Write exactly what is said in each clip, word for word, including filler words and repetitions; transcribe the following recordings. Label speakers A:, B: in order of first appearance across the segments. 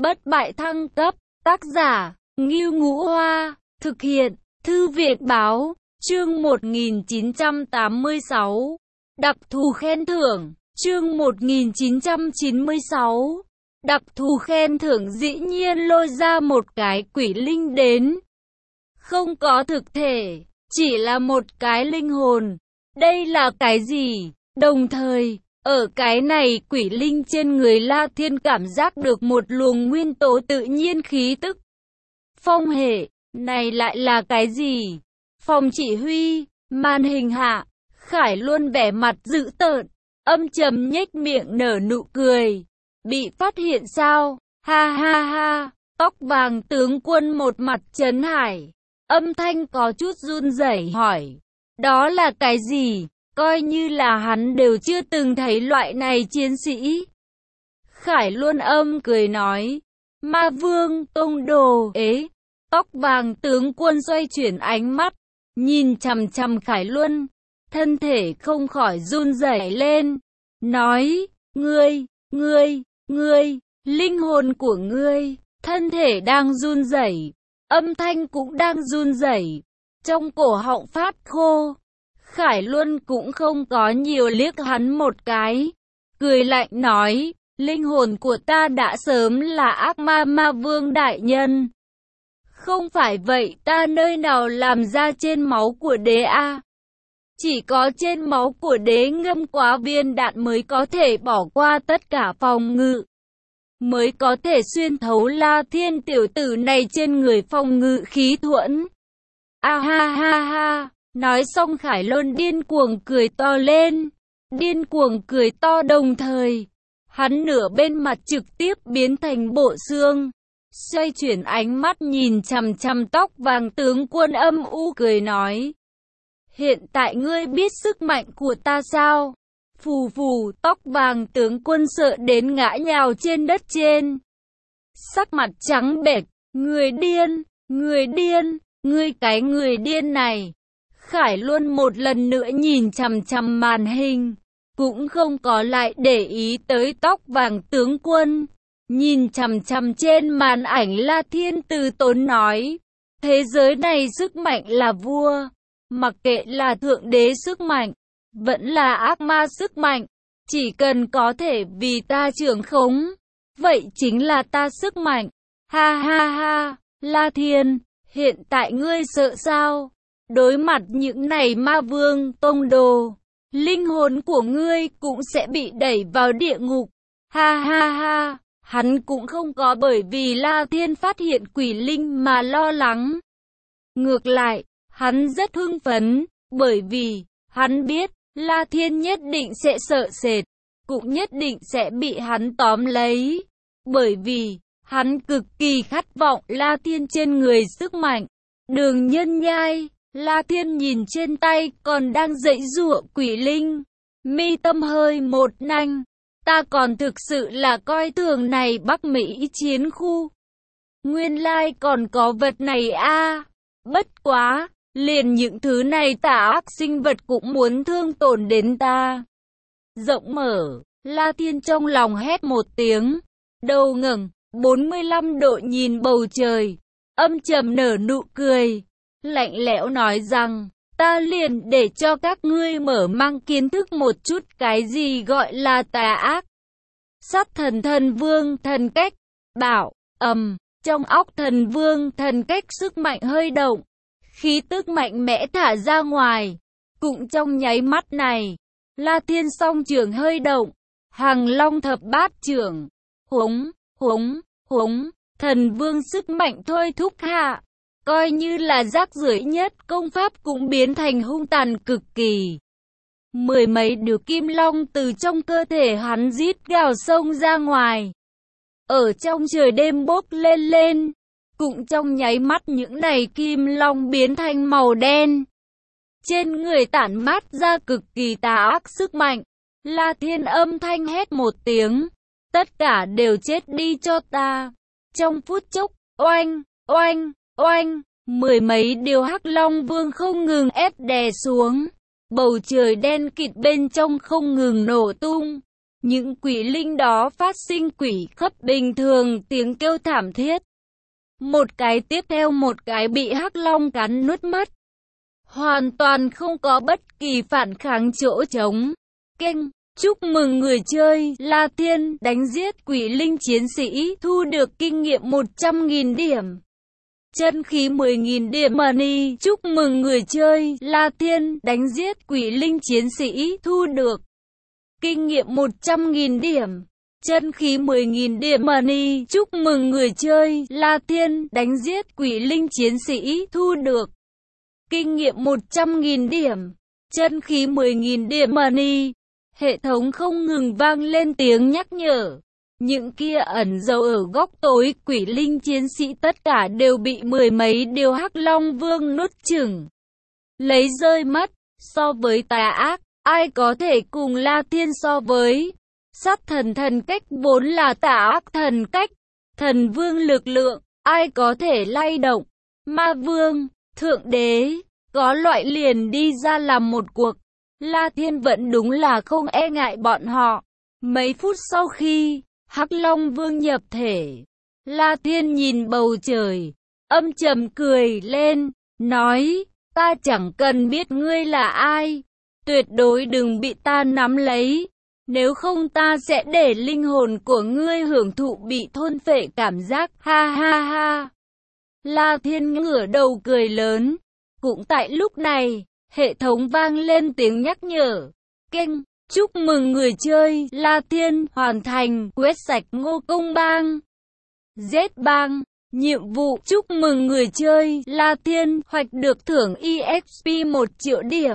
A: Bất bại thăng cấp, tác giả, Ngưu Ngũ Hoa, thực hiện, Thư viện báo, chương một nghìn chín trăm tám mươi sáu, đặc thù khen thưởng, chương một nghìn chín trăm chín mươi sáu, đặc thù khen thưởng dĩ nhiên lôi ra một cái quỷ linh đến. Không có thực thể, chỉ là một cái linh hồn. Đây là cái gì? Đồng thời, ở cái này quỷ linh trên người La Thiên cảm giác được một luồng nguyên tố tự nhiên khí tức. Phong hệ, này lại là cái gì? Phòng chỉ huy, màn hình hạ, Khải luôn vẻ mặt dữ tợn, âm trầm nhếch miệng nở nụ cười. Bị phát hiện sao? Ha ha ha, tóc vàng tướng quân một mặt trấn hải. Âm thanh có chút run rẩy hỏi, đó là cái gì? Coi như là hắn đều chưa từng thấy loại này chiến sĩ. Khải luôn âm cười nói, Ma Vương Tông Đồ ế. Tóc vàng tướng quân xoay chuyển ánh mắt, nhìn chằm chằm Khải Luân, thân thể không khỏi run rẩy lên, nói, ngươi, ngươi, ngươi, linh hồn của ngươi, thân thể đang run rẩy, âm thanh cũng đang run rẩy, trong cổ họng phát khô. Khải Luân cũng không có nhiều liếc hắn một cái, cười lạnh nói, linh hồn của ta đã sớm là ác ma Ma Vương đại nhân. Không phải vậy, ta nơi nào làm ra trên máu của đế a? Chỉ có trên máu của đế ngâm quá viên đạn mới có thể bỏ qua tất cả phòng ngự, mới có thể xuyên thấu La Thiên tiểu tử này trên người phòng ngự khí thuẫn. A ha ha ha, nói xong Khải Luân điên cuồng cười to lên, điên cuồng cười to đồng thời, hắn nửa bên mặt trực tiếp biến thành bộ xương. Xoay chuyển ánh mắt nhìn chằm chằm tóc vàng tướng quân âm u cười nói, hiện tại ngươi biết sức mạnh của ta sao? Phù phù, tóc vàng tướng quân sợ đến ngã nhào trên đất trên. Sắc mặt trắng bệch, người điên, người điên, ngươi cái người điên này. Khải luôn một lần nữa nhìn chằm chằm màn hình, cũng không có lại để ý tới tóc vàng tướng quân. Nhìn chằm chằm trên màn ảnh La Thiên từ tốn nói, thế giới này sức mạnh là vua, mặc kệ là thượng đế sức mạnh, vẫn là ác ma sức mạnh, chỉ cần có thể vì ta trưởng khống, vậy chính là ta sức mạnh. Ha ha ha, La Thiên, hiện tại ngươi sợ sao? Đối mặt những này Ma Vương Tông Đồ, linh hồn của ngươi cũng sẽ bị đẩy vào địa ngục. Ha ha ha. Hắn cũng không có bởi vì La Thiên phát hiện quỷ linh mà lo lắng. Ngược lại, hắn rất hưng phấn, bởi vì hắn biết La Thiên nhất định sẽ sợ sệt, cũng nhất định sẽ bị hắn tóm lấy. Bởi vì hắn cực kỳ khát vọng La Thiên trên người sức mạnh. Đường Nhân Nhai, La Thiên nhìn trên tay còn đang giãy giụa quỷ linh, mi tâm hơi một nanh. Ta còn thực sự là coi thường này Bắc Mỹ chiến khu. Nguyên lai like còn có vật này a. À. Bất quá, liền những thứ này tà ác sinh vật cũng muốn thương tổn đến ta. Rộng mở, La Thiên trong lòng hét một tiếng, đầu ngẩng, bốn mươi lăm độ nhìn bầu trời, âm trầm nở nụ cười, lạnh lẽo nói rằng, ta liền để cho các ngươi mở mang kiến thức một chút cái gì gọi là tà ác. Sát thần thần vương thần cách, bảo, ầm, trong óc thần vương thần cách sức mạnh hơi động, khí tức mạnh mẽ thả ra ngoài. Cũng trong nháy mắt này, La Thiên song trưởng hơi động, Hằng Long thập bát trưởng, húng, húng, húng, thần vương sức mạnh thôi thúc hạ. Coi như là rác rưởi nhất công pháp cũng biến thành hung tàn cực kỳ. Mười mấy điều kim long từ trong cơ thể hắn rít gào xông ra ngoài. Ở trong trời đêm bốc lên lên. Cũng trong nháy mắt những này kim long biến thành màu đen. Trên người tản mát ra cực kỳ tà ác sức mạnh. La Thiên âm thanh hét một tiếng. Tất cả đều chết đi cho ta. Trong phút chốc, oanh, oanh. Oanh, mười mấy điều hắc long vương không ngừng ép đè xuống, bầu trời đen kịt bên trong không ngừng nổ tung, Những quỷ linh đó phát sinh quỷ khóc bình thường, tiếng kêu thảm thiết. Một cái tiếp theo một cái bị hắc long cắn nuốt mất. Hoàn toàn không có bất kỳ phản kháng chỗ trống. Kênh, chúc mừng người chơi, La Thiên, đánh giết quỷ linh chiến sĩ, thu được kinh nghiệm một trăm nghìn điểm. Chân khí mười nghìn điểm money, chúc mừng người chơi, La Thiên, đánh giết quỷ linh chiến sĩ, thu được kinh nghiệm một trăm nghìn điểm. Chân khí mười nghìn điểm money, chúc mừng người chơi, La Thiên, đánh giết quỷ linh chiến sĩ, thu được kinh nghiệm một trăm nghìn điểm. Chân khí mười nghìn điểm money. Hệ thống không ngừng vang lên tiếng nhắc nhở. Những kia ẩn giấu ở góc tối quỷ linh chiến sĩ tất cả đều bị mười mấy điều hắc long vương nuốt chửng, lấy rơi mất. So với tà ác, ai có thể cùng La Thiên so với? Sát thần thần cách vốn là tà ác thần cách, thần vương lực lượng, ai có thể lay động? Ma vương, thượng đế, có loại liền đi ra làm một cuộc. La Thiên vẫn đúng là không e ngại bọn họ. Mấy phút sau khi Hắc Long Vương nhập thể, La Thiên nhìn bầu trời, âm trầm cười lên, nói, ta chẳng cần biết ngươi là ai, tuyệt đối đừng bị ta nắm lấy, nếu không ta sẽ để linh hồn của ngươi hưởng thụ bị thôn phệ cảm giác, ha ha ha. La Thiên ngửa đầu cười lớn. Cũng tại lúc này, hệ thống vang lên tiếng nhắc nhở. Kênh, chúc mừng người chơi, La Thiên, hoàn thành, quét sạch Ngô Công Bang. Z Bang, nhiệm vụ, chúc mừng người chơi, La Thiên, hoạch được thưởng e ích pê một triệu điểm.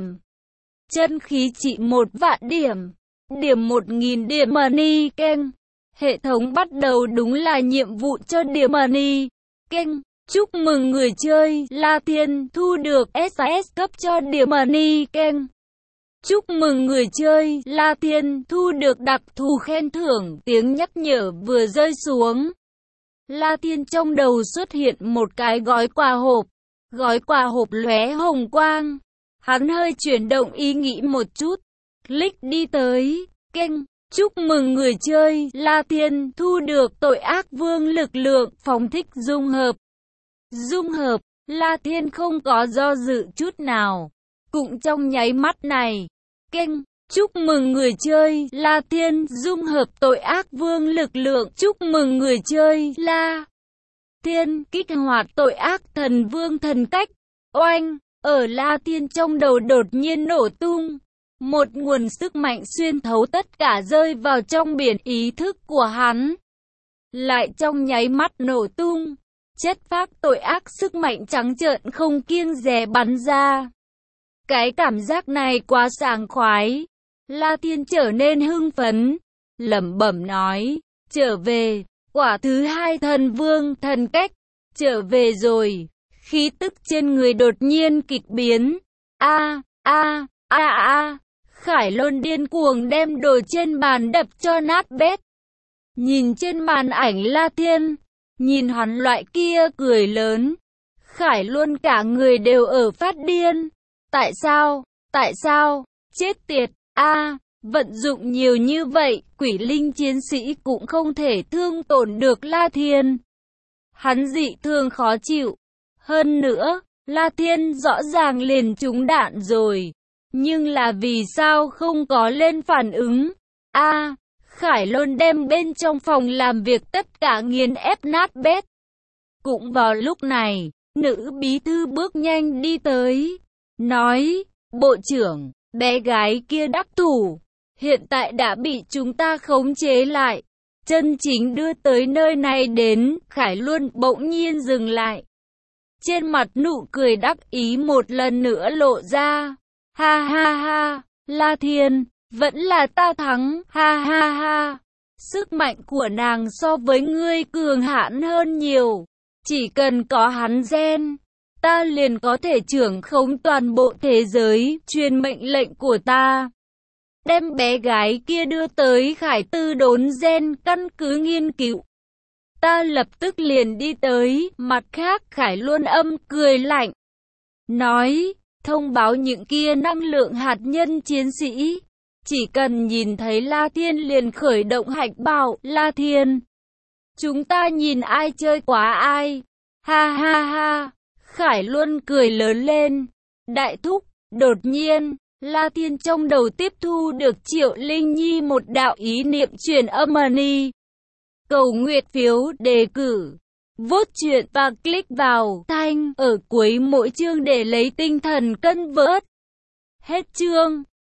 A: Chân khí trị một vạn điểm. Điểm một nghìn điểm money. Kênh, hệ thống bắt đầu đúng là nhiệm vụ cho điểm money. Kênh, chúc mừng người chơi, La Thiên, thu được ét ét cấp cho điểm money. Kênh, chúc mừng người chơi, La Thiên, thu được đặc thù khen thưởng. Tiếng nhắc nhở vừa rơi xuống, La Thiên trong đầu xuất hiện một cái gói quà hộp. Gói quà hộp lóe hồng quang. Hắn hơi chuyển động ý nghĩ một chút, click đi tới. Kênh, chúc mừng người chơi, La Thiên, thu được tội ác vương lực lượng, phóng thích dung hợp. Dung hợp, La Thiên không có do dự chút nào. Cũng trong nháy mắt này. Kênh, chúc mừng người chơi, La Thiên, dung hợp tội ác vương lực lượng. Chúc mừng người chơi, La Thiên, kích hoạt tội ác thần vương thần cách. Oanh, ở La Thiên trong đầu đột nhiên nổ tung. Một nguồn sức mạnh xuyên thấu tất cả rơi vào trong biển ý thức của hắn. Lại trong nháy mắt nổ tung. Chất phác tội ác sức mạnh trắng trợn không kiêng dè bắn ra. Cái cảm giác này quá sảng khoái. La Thiên trở nên hưng phấn, lẩm bẩm nói, trở về, quả thứ hai thần vương thần cách, trở về rồi. Khí tức trên người đột nhiên kịch biến. A, a, a a. Khải Lôn điên cuồng đem đồ trên bàn đập cho nát bét. Nhìn trên màn ảnh La Thiên, nhìn hắn loại kia cười lớn, Khải luôn cả người đều ở phát điên. Tại sao? Tại sao? Chết tiệt! A, à, vận dụng nhiều như vậy, quỷ linh chiến sĩ cũng không thể thương tổn được La Thiên. Hắn dị thường khó chịu. Hơn nữa, La Thiên rõ ràng liền trúng đạn rồi. Nhưng là vì sao không có lên phản ứng? A, à, Khải Lôn đem bên trong phòng làm việc tất cả nghiền ép nát bét. Cũng vào lúc này, nữ bí thư bước nhanh đi tới, nói, bộ trưởng, bé gái kia đắc thủ, hiện tại đã bị chúng ta khống chế lại. Chân chính đưa tới nơi này đến, Khải Luân bỗng nhiên dừng lại. Trên mặt nụ cười đắc ý một lần nữa lộ ra. Ha ha ha, La Thiên, vẫn là ta thắng, ha ha ha. Sức mạnh của nàng so với ngươi cường hãn hơn nhiều. Chỉ cần có hắn gen, ta liền có thể trưởng khống toàn bộ thế giới, truyền mệnh lệnh của ta. Đem bé gái kia đưa tới Khải Tư đốn gen căn cứ nghiên cứu. Ta lập tức liền đi tới, mặt khác Khải luôn âm cười lạnh. Nói, thông báo những kia năng lượng hạt nhân chiến sĩ. Chỉ cần nhìn thấy La Thiên liền khởi động hạch bảo, La Thiên. Chúng ta nhìn ai chơi quá ai. Ha ha ha. Khải Luân cười lớn lên. Đại thúc, đột nhiên, La Thiên trong đầu tiếp thu được Triệu Linh Nhi một đạo ý niệm truyền âm money. Cầu nguyện phiếu, đề cử, vote chuyện và click vào thanh ở cuối mỗi chương để lấy tinh thần cân vớt. Hết chương.